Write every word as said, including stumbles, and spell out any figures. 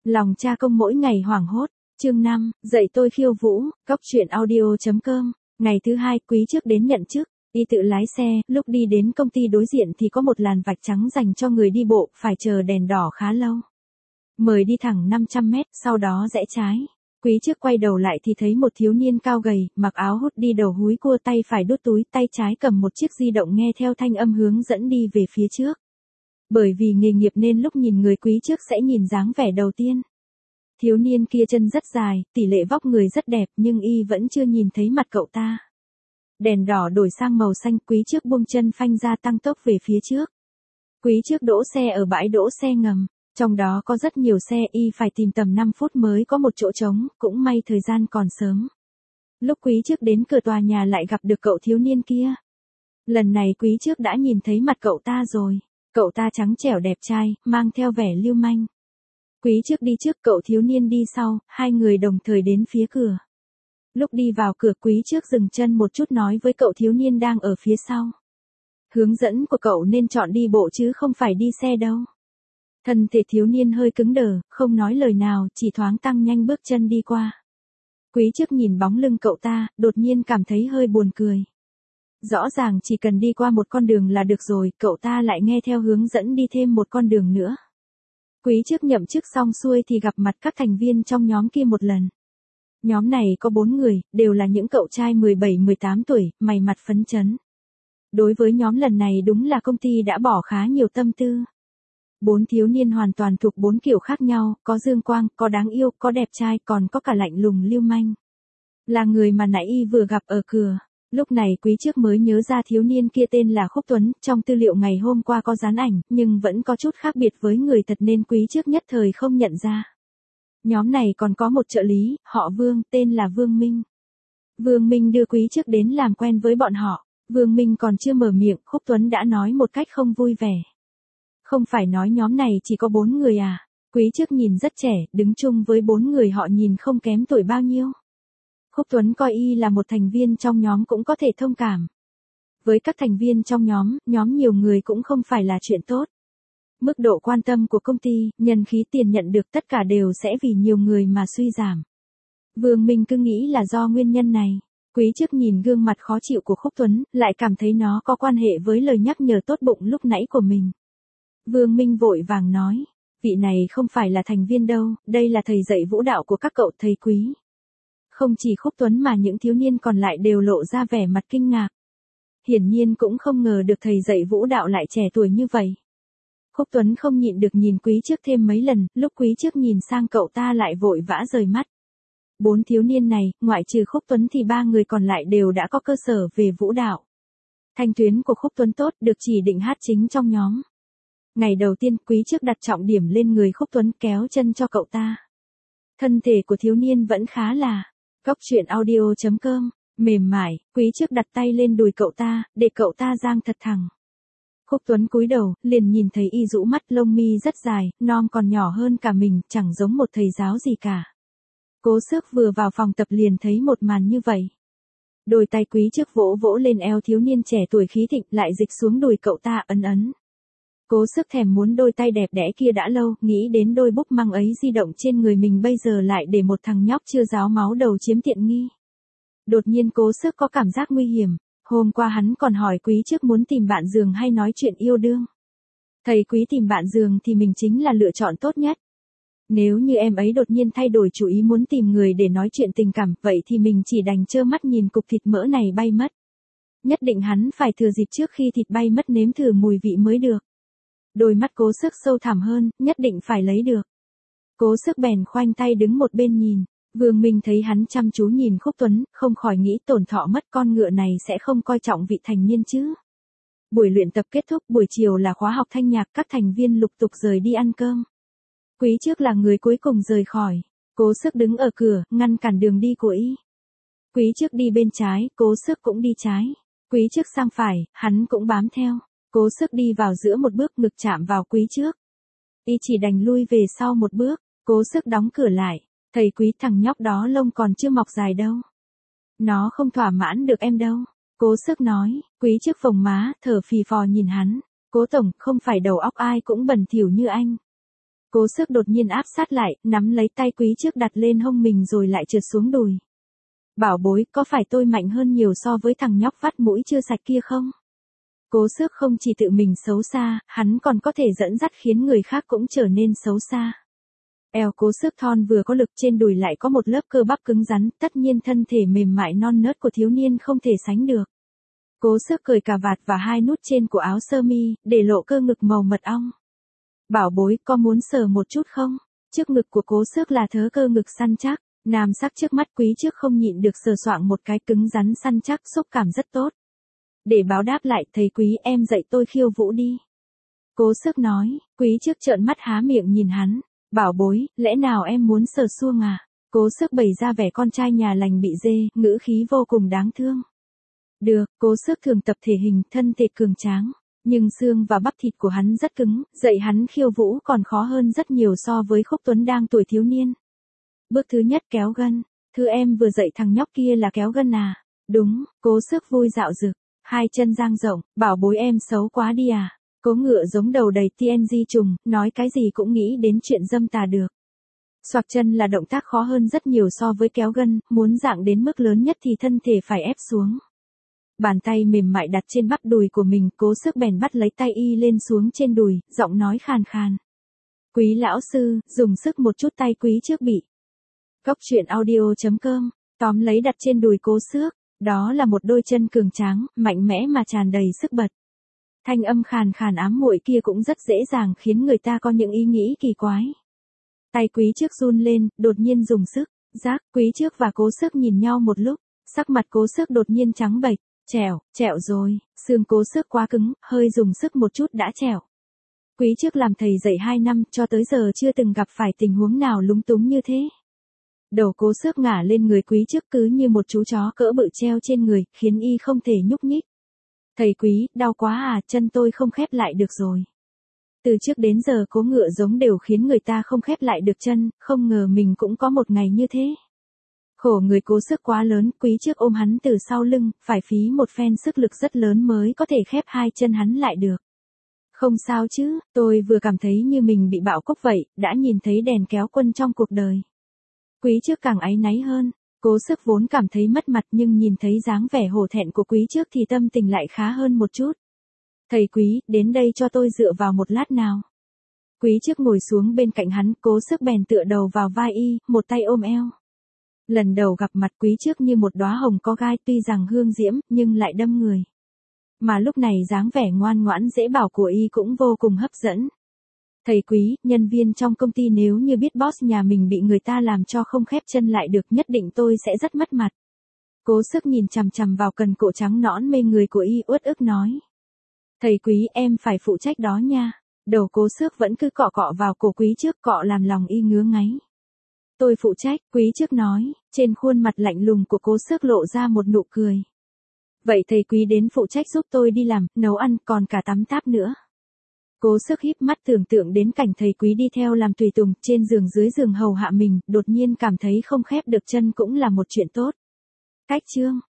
Lòng cha công mỗi ngày hoảng hốt. Chương năm, dạy tôi khiêu vũ, góc truyện audio.com. Ngày thứ hai, Quý trước đến nhận chức. Y tự lái xe, lúc đi đến công ty đối diện thì có một làn vạch trắng dành cho người đi bộ, phải chờ đèn đỏ khá lâu. Mời đi thẳng năm trăm mét, sau đó rẽ trái. Quý trước quay đầu lại thì thấy một thiếu niên cao gầy, mặc áo hút đi đầu húi cua, tay phải đút túi, tay trái cầm một chiếc di động nghe theo thanh âm hướng dẫn đi về phía trước. Bởi vì nghề nghiệp nên lúc nhìn người Quý trước sẽ nhìn dáng vẻ đầu tiên. Thiếu niên kia chân rất dài, tỷ lệ vóc người rất đẹp nhưng y vẫn chưa nhìn thấy mặt cậu ta. Đèn đỏ đổi sang màu xanh, Quý trước buông chân phanh ra tăng tốc về phía trước. Quý trước đỗ xe ở bãi đỗ xe ngầm, trong đó có rất nhiều xe, y phải tìm tầm năm phút mới có một chỗ trống, cũng may thời gian còn sớm. Lúc Quý trước đến cửa tòa nhà lại gặp được cậu thiếu niên kia. Lần này Quý trước đã nhìn thấy mặt cậu ta rồi, cậu ta trắng trẻo đẹp trai, mang theo vẻ lưu manh. Quý trước đi trước, cậu thiếu niên đi sau, hai người đồng thời đến phía cửa. Lúc đi vào cửa, Quý trước dừng chân một chút nói với cậu thiếu niên đang ở phía sau. Hướng dẫn của cậu nên chọn đi bộ chứ không phải đi xe đâu. Thân thể thiếu niên hơi cứng đờ, không nói lời nào, chỉ thoáng tăng nhanh bước chân đi qua. Quý trước nhìn bóng lưng cậu ta, đột nhiên cảm thấy hơi buồn cười. Rõ ràng chỉ cần đi qua một con đường là được rồi, cậu ta lại nghe theo hướng dẫn đi thêm một con đường nữa. Quý trước nhậm chức xong xuôi thì gặp mặt các thành viên trong nhóm kia một lần. Nhóm này có bốn người, đều là những cậu trai mười bảy mười tám tuổi, mày mặt phấn chấn. Đối với nhóm lần này đúng là công ty đã bỏ khá nhiều tâm tư. Bốn thiếu niên hoàn toàn thuộc bốn kiểu khác nhau, có dương quang, có đáng yêu, có đẹp trai, còn có cả lạnh lùng lưu manh. Là người mà nãy y vừa gặp ở cửa. Lúc này Quý trước mới nhớ ra thiếu niên kia tên là Khúc Tuấn, trong tư liệu ngày hôm qua có dán ảnh, nhưng vẫn có chút khác biệt với người thật nên Quý trước nhất thời không nhận ra. Nhóm này còn có một trợ lý, họ Vương, tên là Vương Minh. Vương Minh đưa Quý trước đến làm quen với bọn họ. Vương Minh còn chưa mở miệng, Khúc Tuấn đã nói một cách không vui vẻ. Không phải nói nhóm này chỉ có bốn người à? Quý trước nhìn rất trẻ, đứng chung với bốn người họ nhìn không kém tuổi bao nhiêu. Khúc Tuấn coi y là một thành viên trong nhóm cũng có thể thông cảm. Với các thành viên trong nhóm, nhóm nhiều người cũng không phải là chuyện tốt. Mức độ quan tâm của công ty, nhân khí tiền nhận được tất cả đều sẽ vì nhiều người mà suy giảm. Vương Minh cứ nghĩ là do nguyên nhân này. Quý trước nhìn gương mặt khó chịu của Khúc Tuấn, lại cảm thấy nó có quan hệ với lời nhắc nhở tốt bụng lúc nãy của mình. Vương Minh vội vàng nói, vị này không phải là thành viên đâu, đây là thầy dạy vũ đạo của các cậu thầy Quý. Không chỉ Khúc Tuấn mà những thiếu niên còn lại đều lộ ra vẻ mặt kinh ngạc. Hiển nhiên cũng không ngờ được thầy dạy vũ đạo lại trẻ tuổi như vậy. Khúc Tuấn không nhịn được nhìn Quý trước thêm mấy lần, lúc Quý trước nhìn sang cậu ta lại vội vã rời mắt. Bốn thiếu niên này, ngoại trừ Khúc Tuấn thì ba người còn lại đều đã có cơ sở về vũ đạo. Thanh tuyến của Khúc Tuấn tốt, được chỉ định hát chính trong nhóm. Ngày đầu tiên, Quý trước đặt trọng điểm lên người Khúc Tuấn, kéo chân cho cậu ta. Thân thể của thiếu niên vẫn khá là góc truyện audio.com, mềm mại, Quý trước đặt tay lên đùi cậu ta, để cậu ta dang thật thẳng. Khúc Tuấn cúi đầu, liền nhìn thấy y rũ mắt, lông mi rất dài, non còn nhỏ hơn cả mình, chẳng giống một thầy giáo gì cả. Cố Sức vừa vào phòng tập liền thấy một màn như vậy. Đôi tay Quý trước vỗ vỗ lên eo thiếu niên trẻ tuổi khí thịnh, lại dịch xuống đùi cậu ta ấn ấn. Cố Sức thèm muốn đôi tay đẹp đẽ kia đã lâu, nghĩ đến đôi búp măng ấy di động trên người mình bây giờ lại để một thằng nhóc chưa ráo máu đầu chiếm tiện nghi. Đột nhiên Cố Sức có cảm giác nguy hiểm, hôm qua hắn còn hỏi Quý trước muốn tìm bạn giường hay nói chuyện yêu đương. Thầy Quý tìm bạn giường thì mình chính là lựa chọn tốt nhất. Nếu như em ấy đột nhiên thay đổi chủ ý muốn tìm người để nói chuyện tình cảm, vậy thì mình chỉ đành trơ mắt nhìn cục thịt mỡ này bay mất. Nhất định hắn phải thừa dịp trước khi thịt bay mất nếm thử mùi vị mới được. Đôi mắt Cố Sức sâu thẳm hơn, nhất định phải lấy được. Cố Sức bèn khoanh tay đứng một bên nhìn. Vương Minh thấy hắn chăm chú nhìn Khúc Tuấn, không khỏi nghĩ tổn thọ mất, con ngựa này sẽ không coi trọng vị thành niên chứ. Buổi luyện tập kết thúc, buổi chiều là khóa học thanh nhạc, các thành viên lục tục rời đi ăn cơm. Quý trước là người cuối cùng rời khỏi. Cố Sức đứng ở cửa, ngăn cản đường đi của y. Quý trước đi bên trái, Cố Sức cũng đi trái. Quý trước sang phải, hắn cũng bám theo. Cố Sức đi vào giữa một bước, ngực chạm vào Quý trước. Y chỉ đành lui về sau một bước. Cố Sức đóng cửa lại. Thầy Quý, thằng nhóc đó lông còn chưa mọc dài đâu. Nó không thỏa mãn được em đâu. Cố Sức nói. Quý trước phồng má, thở phì phò nhìn hắn. Cố tổng, không phải đầu óc ai cũng bẩn thỉu như anh. Cố sức đột nhiên áp sát lại, nắm lấy tay quý trước đặt lên hông mình rồi lại trượt xuống đùi. Bảo bối, có phải tôi mạnh hơn nhiều so với thằng nhóc vắt mũi chưa sạch kia không? Cố sức không chỉ tự mình xấu xa, hắn còn có thể dẫn dắt khiến người khác cũng trở nên xấu xa. Eo cố sức thon vừa có lực, trên đùi lại có một lớp cơ bắp cứng rắn, tất nhiên thân thể mềm mại non nớt của thiếu niên không thể sánh được. Cố sức cởi cà vạt và hai nút trên của áo sơ mi, để lộ cơ ngực màu mật ong. Bảo bối, có muốn sờ một chút không? Trước ngực của cố sức là thớ cơ ngực săn chắc, nam sắc trước mắt quý trước không nhịn được sờ soạng một cái, cứng rắn săn chắc, xúc cảm rất tốt. Để báo đáp lại, thầy quý em dạy tôi khiêu vũ đi. Cố sức nói, quý trước trợn mắt há miệng nhìn hắn. Bảo bối, lẽ nào em muốn sờ suông à? Cố sức bày ra vẻ con trai nhà lành bị dê, ngữ khí vô cùng đáng thương. Được, cố sức thường tập thể hình, thân thể cường tráng. Nhưng xương và bắp thịt của hắn rất cứng, dạy hắn khiêu vũ còn khó hơn rất nhiều so với Khúc Tuấn đang tuổi thiếu niên. Bước thứ nhất kéo gân. Thứ em vừa dạy thằng nhóc kia là kéo gân à? Đúng, cố sức vui dạo dực. Hai chân dang rộng, bảo bối em xấu quá đi à? Cố ngựa giống đầu đầy tê en giê trùng, nói cái gì cũng nghĩ đến chuyện dâm tà được. Xoạc chân là động tác khó hơn rất nhiều so với kéo gân, muốn dạng đến mức lớn nhất thì thân thể phải ép xuống. Bàn tay mềm mại đặt trên bắp đùi của mình, cố sức bèn bắt lấy tay y lên xuống trên đùi, giọng nói khàn khàn. Quý lão sư, dùng sức một chút, tay quý trước bị. Cốc truyện audio chấm com, tóm lấy đặt trên đùi cố sức, đó là một đôi chân cường tráng, mạnh mẽ mà tràn đầy sức bật. Thanh âm khàn khàn ám muội kia cũng rất dễ dàng khiến người ta có những ý nghĩ kỳ quái. Tay quý trước run lên, đột nhiên dùng sức, giác, quý trước và cố sức nhìn nhau một lúc, sắc mặt cố sức đột nhiên trắng bệch, trẻo, trẻo rồi, xương cố sức quá cứng, hơi dùng sức một chút đã trẻo. Quý trước làm thầy dạy hai năm, cho tới giờ chưa từng gặp phải tình huống nào lúng túng như thế. Đầu cố sức ngả lên người quý trước cứ như một chú chó cỡ bự treo trên người, khiến y không thể nhúc nhích. Thầy quý, đau quá à, chân tôi không khép lại được rồi. Từ trước đến giờ cố ngựa giống đều khiến người ta không khép lại được chân, không ngờ mình cũng có một ngày như thế. Khổ người cố sức quá lớn, quý trước ôm hắn từ sau lưng, phải phí một phen sức lực rất lớn mới có thể khép hai chân hắn lại được. Không sao chứ, tôi vừa cảm thấy như mình bị bạo cốc vậy, đã nhìn thấy đèn kéo quân trong cuộc đời. Quý trước càng áy náy hơn. Cố sức vốn cảm thấy mất mặt nhưng nhìn thấy dáng vẻ hổ thẹn của quý trước thì tâm tình lại khá hơn một chút. Thầy quý, đến đây cho tôi dựa vào một lát nào. Quý trước ngồi xuống bên cạnh hắn, cố sức bèn tựa đầu vào vai y, một tay ôm eo. Lần đầu gặp mặt quý trước như một đóa hồng có gai, tuy rằng hương diễm, nhưng lại đâm người. Mà lúc này dáng vẻ ngoan ngoãn dễ bảo của y cũng vô cùng hấp dẫn. Thầy quý, nhân viên trong công ty nếu như biết boss nhà mình bị người ta làm cho không khép chân lại được, nhất định tôi sẽ rất mất mặt. Cố sức nhìn chằm chằm vào cần cổ trắng nõn mê người của y, uất ức nói. Thầy quý, em phải phụ trách đó nha. Đầu cố sức vẫn cứ cọ cọ vào cổ quý trước, cọ làm lòng y ngứa ngáy. Tôi phụ trách, quý trước nói, trên khuôn mặt lạnh lùng của cố sức lộ ra một nụ cười. Vậy thầy quý đến phụ trách giúp tôi đi làm, nấu ăn, còn cả tắm táp nữa. Cố sức híp mắt tưởng tượng đến cảnh thầy quý đi theo làm tùy tùng, trên giường dưới giường hầu hạ mình, đột nhiên cảm thấy không khép được chân cũng là một chuyện tốt. Cách chương